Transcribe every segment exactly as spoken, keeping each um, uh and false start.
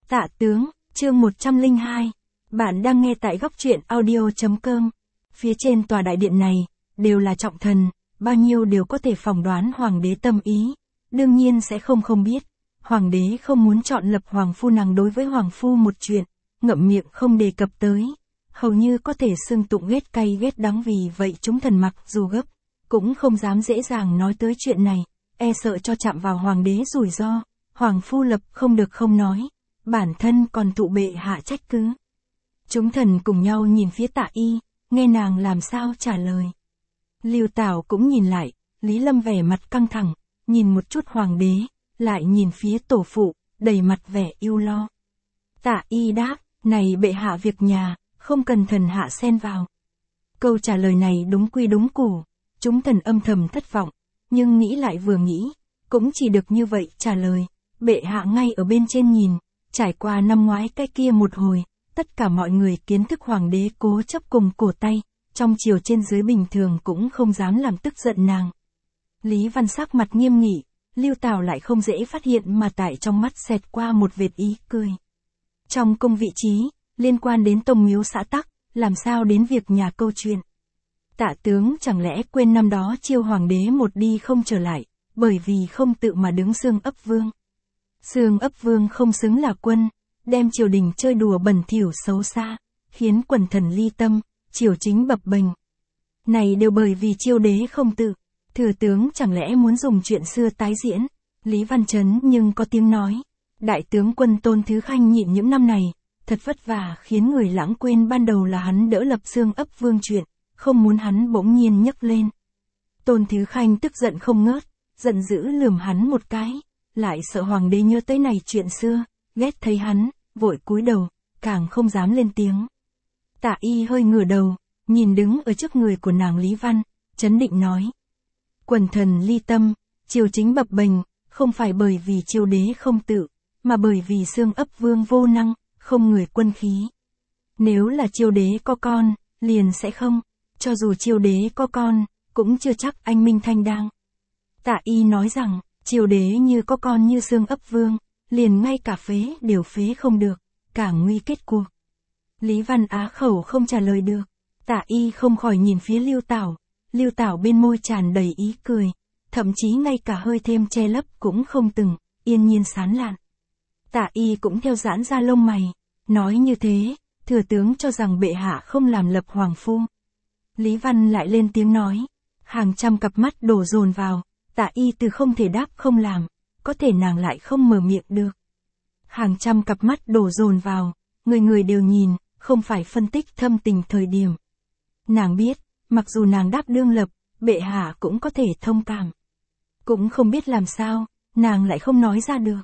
Tạ tướng, chương một trăm lẻ hai. Bạn đang nghe tại góc truyện audio chấm com. Phía trên tòa đại điện này, đều là trọng thần, bao nhiêu đều có thể phỏng đoán hoàng đế tâm ý. Đương nhiên sẽ không không biết. Hoàng đế không muốn chọn lập hoàng phu nàng đối với hoàng phu một chuyện, ngậm miệng không đề cập tới. Hầu như có thể xưng tụng ghét cay ghét đắng, vì vậy chúng thần mặc dù gấp, cũng không dám dễ dàng nói tới chuyện này, e sợ cho chạm vào hoàng đế rủi ro. Hoàng phu lập không được không nói, bản thân còn thụ bệ hạ trách cứ. Chúng thần cùng nhau nhìn phía Tạ Y, nghe nàng làm sao trả lời. Lưu Tảo cũng nhìn lại, Lý Lâm vẻ mặt căng thẳng, nhìn một chút hoàng đế, lại nhìn phía tổ phụ, đầy mặt vẻ ưu lo. Tạ Y đáp, này bệ hạ việc nhà, không cần thần hạ xen vào. Câu trả lời này đúng quy đúng củ, chúng thần âm thầm thất vọng, nhưng nghĩ lại vừa nghĩ, cũng chỉ được như vậy trả lời. Bệ hạ ngay ở bên trên nhìn, trải qua năm ngoái cái kia một hồi, tất cả mọi người kiến thức hoàng đế cố chấp cùng cổ tay, trong triều trên dưới bình thường cũng không dám làm tức giận nàng. Lý Văn sắc mặt nghiêm nghị, Lưu Tảo lại không dễ phát hiện mà tại trong mắt xẹt qua một vệt ý cười. Trong cung vị trí, liên quan đến tông miếu xã tắc, làm sao đến việc nhà câu chuyện. Tạ tướng chẳng lẽ quên năm đó chiêu hoàng đế một đi không trở lại, bởi vì không tự mà đứng xương ấp vương. Xương ấp vương không xứng là quân, đem triều đình chơi đùa bẩn thỉu xấu xa, khiến quần thần ly tâm, triều chính bập bềnh. Này đều bởi vì chiêu đế không tự, thừa tướng chẳng lẽ muốn dùng chuyện xưa tái diễn. Lý Văn Chấn nhưng có tiếng nói, đại tướng quân Tôn Thứ Khanh nhịn những năm này, thật vất vả khiến người lãng quên ban đầu là hắn đỡ lập xương ấp vương chuyện, không muốn hắn bỗng nhiên nhấc lên. Tôn Thứ Khanh tức giận không ngớt, giận dữ lườm hắn một cái. Lại sợ hoàng đế nhớ tới này chuyện xưa, ghét thấy hắn, vội cúi đầu, càng không dám lên tiếng. Tạ Y hơi ngửa đầu, nhìn đứng ở trước người của nàng Lý Văn, chấn định nói. Quần thần ly tâm, triều chính bập bềnh, không phải bởi vì triều đế không tự, mà bởi vì xương ấp vương vô năng, không người quân khí. Nếu là triều đế có con, liền sẽ không, cho dù triều đế có con, cũng chưa chắc anh minh thanh đang. Tạ Y nói rằng, triều đế như có con như xương ấp vương, liền ngay cả phế đều phế không được, càng nguy kết cuộc. Lý Văn á khẩu không trả lời được, Tạ Y không khỏi nhìn phía Lưu Tảo, Lưu Tảo bên môi tràn đầy ý cười, thậm chí ngay cả hơi thêm che lấp cũng không từng, yên nhiên sán lạn. Tạ Y cũng theo giãn ra lông mày, nói như thế, thừa tướng cho rằng bệ hạ không làm lập hoàng phu. Lý Văn lại lên tiếng nói, hàng trăm cặp mắt đổ dồn vào. Tạ Y từ không thể đáp không làm, có thể nàng lại không mở miệng được. Hàng trăm cặp mắt đổ dồn vào, người người đều nhìn, không phải phân tích thâm tình thời điểm. Nàng biết, mặc dù nàng đáp đương lập, bệ hạ cũng có thể thông cảm. Cũng không biết làm sao, nàng lại không nói ra được.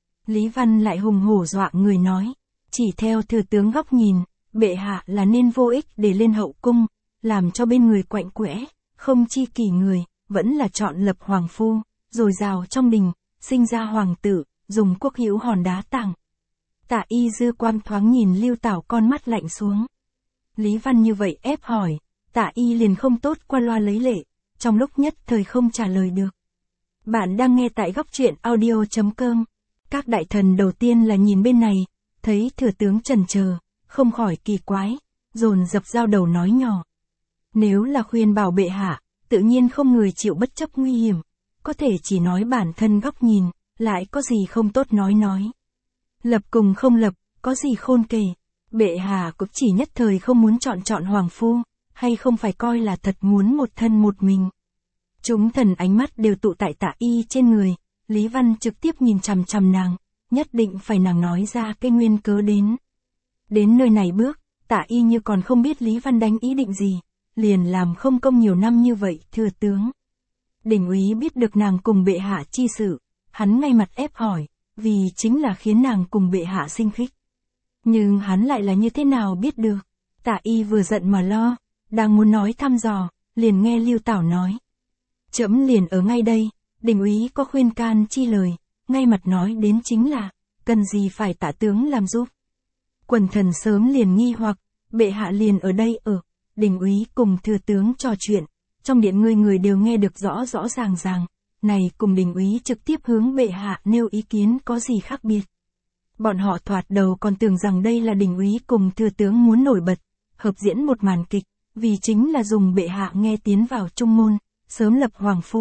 Lý Văn lại hùng hổ dọa người nói, chỉ theo thừa tướng góc nhìn, bệ hạ là nên vô ích để lên hậu cung, làm cho bên người quạnh quẽ, không chi kỷ người. Vẫn là chọn lập hoàng phu, rồi rào trong đình, sinh ra hoàng tử, dùng quốc hữu hòn đá tặng. Tạ Y dư quan thoáng nhìn Lưu Tảo, con mắt lạnh xuống. Lý Văn như vậy ép hỏi, Tạ Y liền không tốt qua loa lấy lệ, trong lúc nhất thời không trả lời được. Bạn đang nghe tại góc truyện audio chấm com. Các đại thần đầu tiên là nhìn bên này, thấy thừa tướng chần chờ, không khỏi kỳ quái, dồn dập giao đầu nói nhỏ. Nếu là khuyên bảo bệ hạ, tự nhiên không người chịu bất chấp nguy hiểm, có thể chỉ nói bản thân góc nhìn, lại có gì không tốt nói nói. Lập cùng không lập, có gì khôn kể, bệ hạ cũng chỉ nhất thời không muốn chọn chọn hoàng phu, hay không phải coi là thật muốn một thân một mình. Chúng thần ánh mắt đều tụ tại Tạ Y trên người, Lý Văn trực tiếp nhìn chằm chằm nàng, nhất định phải nàng nói ra cái nguyên cớ đến. Đến nơi này bước, Tạ Y như còn không biết Lý Văn đánh ý định gì. Liền làm không công nhiều năm như vậy, thừa tướng. Đỉnh úy biết được nàng cùng bệ hạ chi sự, hắn ngay mặt ép hỏi, vì chính là khiến nàng cùng bệ hạ sinh khích. Nhưng hắn lại là như thế nào biết được? Tạ Y vừa giận mà lo, đang muốn nói thăm dò, liền nghe Lưu Tảo nói. Trẫm liền ở ngay đây, đỉnh úy có khuyên can chi lời, ngay mặt nói đến chính là, cần gì phải Tạ tướng làm giúp. Quần thần sớm liền nghi hoặc, bệ hạ liền ở đây ở. Đình úy cùng thừa tướng trò chuyện, trong điện người người đều nghe được rõ rõ ràng ràng, này cùng đình úy trực tiếp hướng bệ hạ nêu ý kiến có gì khác biệt. Bọn họ thoạt đầu còn tưởng rằng đây là đình úy cùng thừa tướng muốn nổi bật, hợp diễn một màn kịch, vì chính là dùng bệ hạ nghe tiến vào trung môn, sớm lập hoàng phu.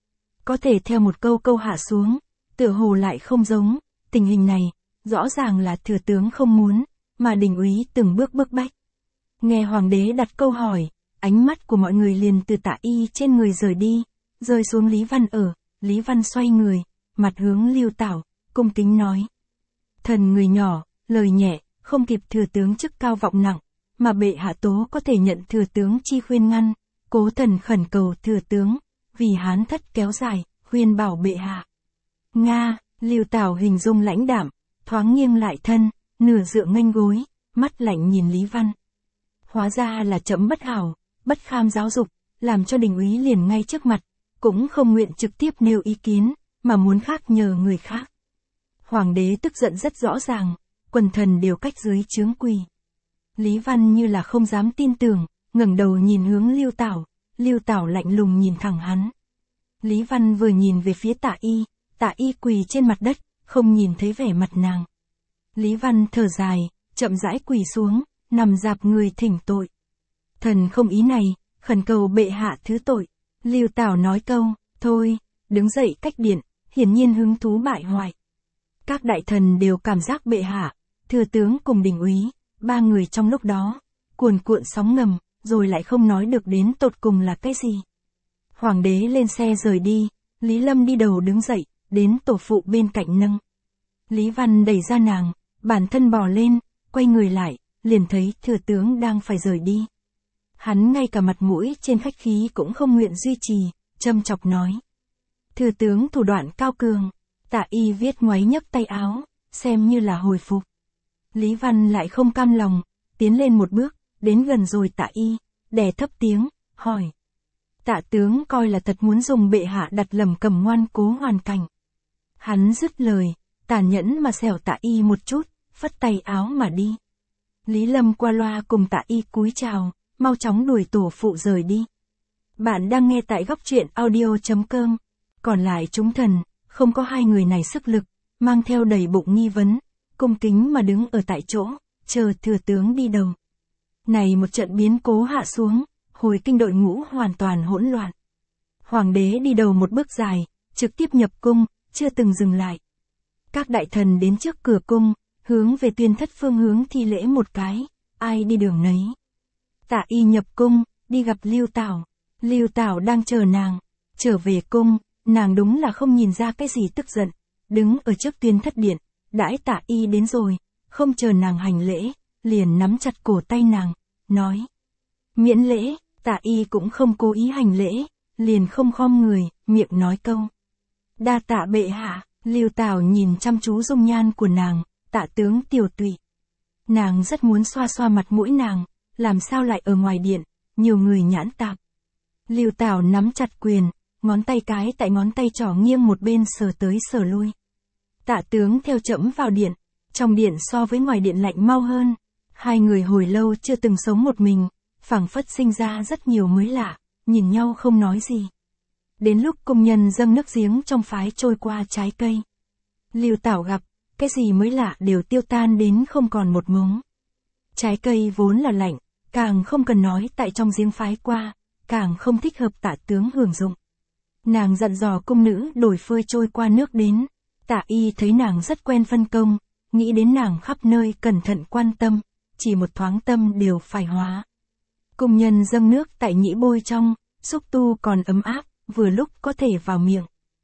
Có thể theo một câu câu hạ xuống, tựa hồ lại không giống, tình hình này, rõ ràng là thừa tướng không muốn, mà đình úy từng bước bức bách. Nghe hoàng đế đặt câu hỏi, ánh mắt của mọi người liền từ Tạ Y trên người rời đi, rơi xuống Lý Văn ở, Lý Văn xoay người, mặt hướng Lưu Tảo, cung kính nói. Thần người nhỏ, lời nhẹ, không kịp thừa tướng chức cao vọng nặng, mà bệ hạ tố có thể nhận thừa tướng chi khuyên ngăn, cố thần khẩn cầu thừa tướng, vì hán thất kéo dài, khuyên bảo bệ hạ. Nga, Lưu Tảo hình dung lãnh đạm, thoáng nghiêng lại thân, nửa dựa nghênh gối, mắt lạnh nhìn Lý Văn. Hóa ra là chấm bất hảo, bất kham giáo dục, làm cho đình úy liền ngay trước mặt, cũng không nguyện trực tiếp nêu ý kiến, mà muốn khác nhờ người khác. Hoàng đế tức giận rất rõ ràng, quần thần đều cách dưới chướng quỳ. Lý Văn như là không dám tin tưởng, ngẩng đầu nhìn hướng Lưu Tảo, Lưu Tảo lạnh lùng nhìn thẳng hắn. Lý Văn vừa nhìn về phía Tạ Y, Tạ Y quỳ trên mặt đất, không nhìn thấy vẻ mặt nàng. Lý Văn thở dài, chậm rãi quỳ xuống, nằm dạp người thỉnh tội. Thần không ý này, khẩn cầu bệ hạ thứ tội. Lưu Tảo nói câu, thôi, đứng dậy cách điện, hiển nhiên hứng thú bại hoại. Các đại thần đều cảm giác bệ hạ, thừa tướng cùng đình úy, ba người trong lúc đó, cuồn cuộn sóng ngầm, rồi lại không nói được đến tột cùng là cái gì. Hoàng đế lên xe rời đi, Lý Lâm đi đầu đứng dậy, đến tổ phụ bên cạnh nâng. Lý Văn đẩy ra nàng, bản thân bò lên, quay người lại, liền thấy thừa tướng đang phải rời đi. Hắn ngay cả mặt mũi trên khách khí cũng không nguyện duy trì, châm chọc nói. Thừa tướng thủ đoạn cao cường, Tạ Y viết ngoáy nhấc tay áo, xem như là hồi phục. Lý Văn lại không cam lòng, tiến lên một bước, đến gần rồi Tạ Y, đè thấp tiếng, hỏi. Tạ tướng coi là thật muốn dùng bệ hạ đặt lầm cầm ngoan cố hoàn cảnh. Hắn dứt lời, tàn nhẫn mà xẻo Tạ Y một chút, phất tay áo mà đi. Lý Lâm qua loa cùng Tạ Y cúi chào, mau chóng đuổi tổ phụ rời đi. Bạn đang nghe tại góc truyện audio chấm com. Còn lại chúng thần, không có hai người này sức lực, mang theo đầy bụng nghi vấn, cung kính mà đứng ở tại chỗ, chờ thừa tướng đi đầu. Này một trận biến cố hạ xuống, hồi kinh đội ngũ hoàn toàn hỗn loạn. Hoàng đế đi đầu một bước dài, trực tiếp nhập cung, chưa từng dừng lại. Các đại thần đến trước cửa cung, hướng về Tuyên Thất phương hướng thi lễ một cái, ai đi đường nấy. Tạ Y nhập cung, đi gặp Lưu Tảo. Lưu Tảo đang chờ nàng, trở về cung, nàng đúng là không nhìn ra cái gì tức giận, đứng ở trước Tuyên Thất điện, đãi Tạ Y đến rồi, không chờ nàng hành lễ, liền nắm chặt cổ tay nàng, nói. Miễn lễ, Tạ Y cũng không cố ý hành lễ, liền không khom người, miệng nói câu. Đa tạ bệ hạ. Lưu Tảo nhìn chăm chú dung nhan của nàng, Tạ tướng tiểu tụy. Nàng rất muốn xoa xoa mặt mũi nàng, làm sao lại ở ngoài điện, nhiều người nhãn tạp. Lưu Tảo nắm chặt quyền, ngón tay cái tại ngón tay trỏ nghiêng một bên sờ tới sờ lui. Tạ tướng theo trẫm vào điện, trong điện so với ngoài điện lạnh mau hơn. Hai người hồi lâu chưa từng sống một mình, phảng phất sinh ra rất nhiều mới lạ, nhìn nhau không nói gì. Đến lúc công nhân dâng nước giếng trong phái trôi qua trái cây. Lưu Tảo gặp, cái gì mới lạ đều tiêu tan đến không còn một mống. Trái cây vốn là lạnh, càng không cần nói tại trong giếng phái qua, càng không thích hợp Tạ tướng hưởng dụng. Nàng dặn dò cung nữ đổi phơi trôi qua nước đến. Tạ Y thấy nàng rất quen phân công, nghĩ đến nàng khắp nơi cẩn thận quan tâm, chỉ một thoáng tâm đều phải hóa. Cung nhân dâng nước tại nhĩ bôi trong, xúc tu còn ấm áp, vừa lúc có thể vào miệng.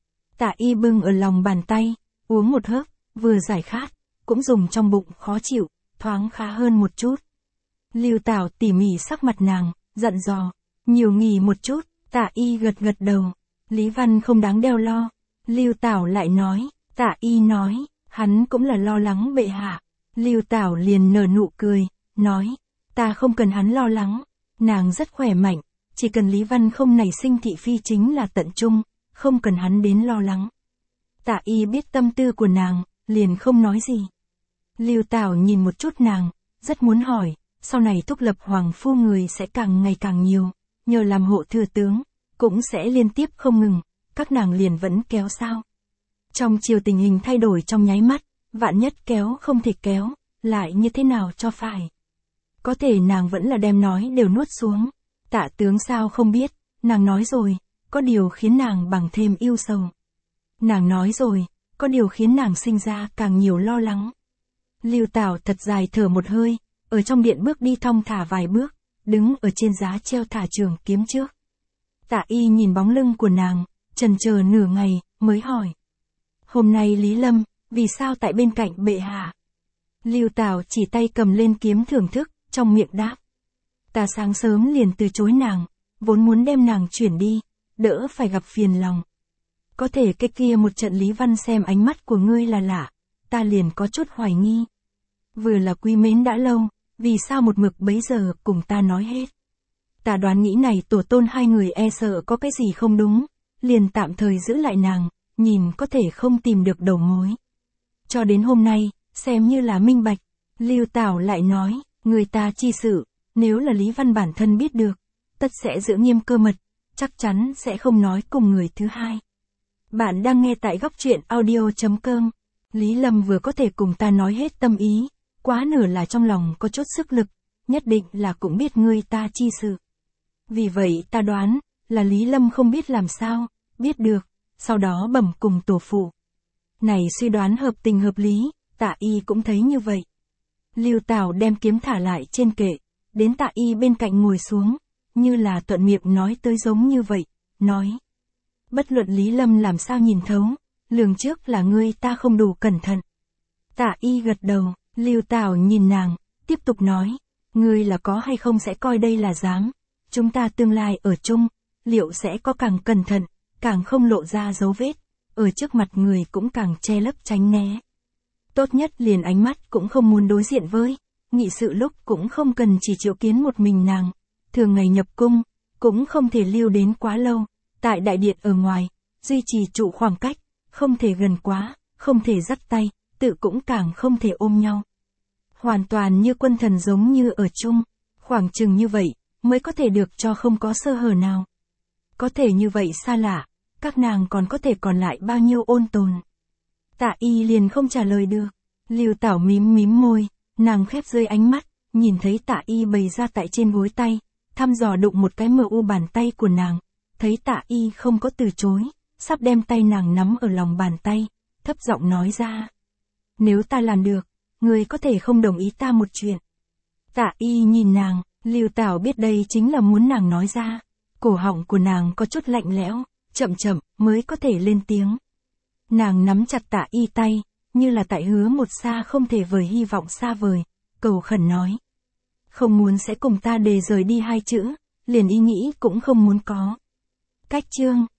Tạ Y bưng ở lòng bàn tay, uống một hớp, vừa giải khát, cũng dùng trong bụng khó chịu, thoáng khá hơn một chút. Lưu Tảo tỉ mỉ sắc mặt nàng, dặn dò, nhiều nghỉ một chút. Tạ Y gật gật đầu. Lý Văn không đáng đeo lo. Lưu Tảo lại nói, Tạ Y nói, hắn cũng là lo lắng bệ hạ. Lưu Tảo liền nở nụ cười, nói, ta không cần hắn lo lắng, nàng rất khỏe mạnh, chỉ cần Lý Văn không nảy sinh thị phi chính là tận trung, không cần hắn đến lo lắng. Tạ Y biết tâm tư của nàng, liền không nói gì. Lưu Tảo nhìn một chút nàng, rất muốn hỏi, sau này thúc lập hoàng phu người sẽ càng ngày càng nhiều, nhờ làm hộ thừa tướng, cũng sẽ liên tiếp không ngừng, các nàng liền vẫn kéo sao. Trong chiều tình hình thay đổi trong nháy mắt, vạn nhất kéo không thể kéo, lại như thế nào cho phải. Có thể nàng vẫn là đem nói đều nuốt xuống. Tạ tướng sao không biết, nàng nói rồi, có điều khiến nàng bằng thêm yêu sầu. Nàng nói rồi, có điều khiến nàng sinh ra càng nhiều lo lắng. Lưu Tảo thật dài thở một hơi, ở trong điện bước đi thong thả vài bước, đứng ở trên giá treo thả trường kiếm trước. Tạ Y nhìn bóng lưng của nàng, chần chờ nửa ngày, mới hỏi. Hôm nay Lý Lâm, vì sao tại bên cạnh bệ hạ? Lưu Tảo chỉ tay cầm lên kiếm thưởng thức, trong miệng đáp. Ta sáng sớm liền từ chối nàng, vốn muốn đem nàng chuyển đi, đỡ phải gặp phiền lòng. Có thể cái kia một trận Lý Văn xem ánh mắt của ngươi là lạ, ta liền có chút hoài nghi. Vừa là quý mến đã lâu, vì sao một mực bấy giờ cùng ta nói hết. Ta đoán nghĩ này tổ tôn hai người e sợ có cái gì không đúng, liền tạm thời giữ lại nàng, nhìn có thể không tìm được đầu mối. Cho đến hôm nay, xem như là minh bạch, Lưu Tảo lại nói, người ta chi sự, nếu là Lý Văn bản thân biết được, tất sẽ giữ nghiêm cơ mật, chắc chắn sẽ không nói cùng người thứ hai. Bạn đang nghe tại góc truyện audio chấm com. Lý Lâm vừa có thể cùng ta nói hết tâm ý, quá nửa là trong lòng có chút sức lực, nhất định là cũng biết ngươi ta chi sự. Vì vậy ta đoán, là Lý Lâm không biết làm sao, biết được, sau đó bẩm cùng tổ phụ. Này suy đoán hợp tình hợp lý, Tạ Y cũng thấy như vậy. Lưu Tảo đem kiếm thả lại trên kệ, đến Tạ Y bên cạnh ngồi xuống, như là thuận miệng nói tới giống như vậy, nói. Bất luận Lý Lâm làm sao nhìn thấu, lường trước là ngươi ta không đủ cẩn thận. Tạ Y gật đầu, Lưu Tảo nhìn nàng, tiếp tục nói, ngươi là có hay không sẽ coi đây là dám, chúng ta tương lai ở chung, liệu sẽ có càng cẩn thận, càng không lộ ra dấu vết, ở trước mặt người cũng càng che lấp tránh né. Tốt nhất liền ánh mắt cũng không muốn đối diện với, nghị sự lúc cũng không cần chỉ triệu kiến một mình nàng, thường ngày nhập cung, cũng không thể lưu đến quá lâu, tại đại điện ở ngoài, duy trì trụ khoảng cách, không thể gần quá, không thể dắt tay, tự cũng càng không thể ôm nhau. Hoàn toàn như quân thần giống như ở chung, khoảng chừng như vậy, mới có thể được cho không có sơ hở nào. Có thể như vậy xa lạ, các nàng còn có thể còn lại bao nhiêu ôn tồn. Tạ Y liền không trả lời được, Lưu Tảo mím mím môi, nàng khép dưới ánh mắt, nhìn thấy Tạ Y bày ra tại trên gối tay, thăm dò đụng một cái mờ u bàn tay của nàng, thấy Tạ Y không có từ chối, sắp đem tay nàng nắm ở lòng bàn tay, thấp giọng nói ra. Nếu ta làm được, ngươi có thể không đồng ý ta một chuyện. Tạ Y nhìn nàng, Lưu Tảo biết đây chính là muốn nàng nói ra, cổ họng của nàng có chút lạnh lẽo, chậm chậm mới có thể lên tiếng. Nàng nắm chặt Tạ Y tay, như là tại hứa một xa không thể vời hy vọng xa vời, cầu khẩn nói. Không muốn sẽ cùng ta đề rời đi hai chữ, liền ý nghĩ cũng không muốn có. Cách chương